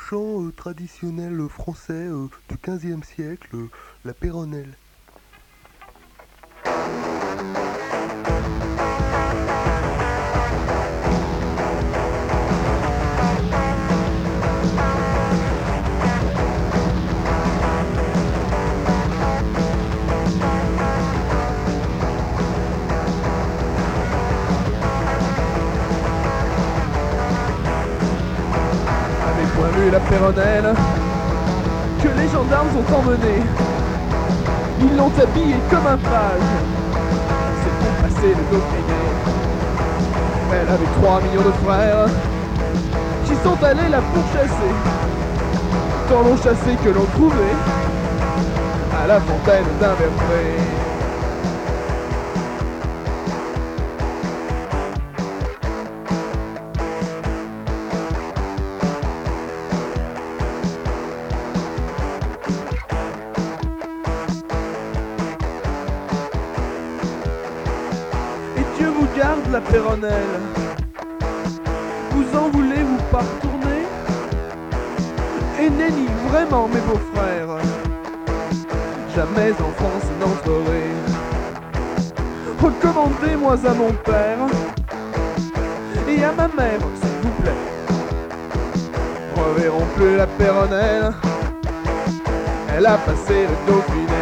chant traditionnel français du XVe siècle, la péronnelle. Avec Poilu et la Péronnelle, que les gendarmes ont emmené. Ils l'ont habillé comme un page. C'est pour passer le Dauphiné. Elle avait 3 millions de frères qui sont allés la pourchasser. Tant l'ont chassé que l'on trouvait à la fontaine d'un berger. Et Dieu vous garde la Péronnelle. Vous en voulez-vous pas retourner? Et nenni, vraiment mes beaux-frères, jamais en France n'entrerai. Recommandez-moi à mon père et à ma mère, s'il vous plaît. Reverrons plus la Péronnelle, elle a passé le Dauphiné.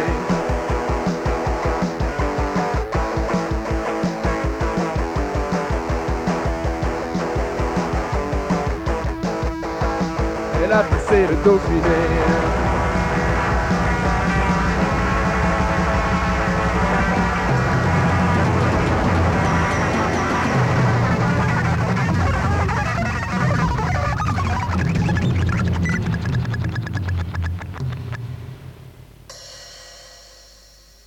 Elle a passé le Dauphiné.